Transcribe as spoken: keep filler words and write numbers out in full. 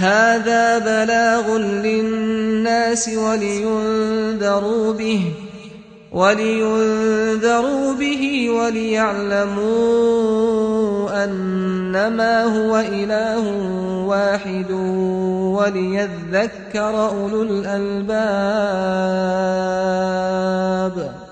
هذا بلاغ للناس ولينذروا به ولينذروا به وليعلموا أنما هو إله واحد وليذكر أولو الألباب.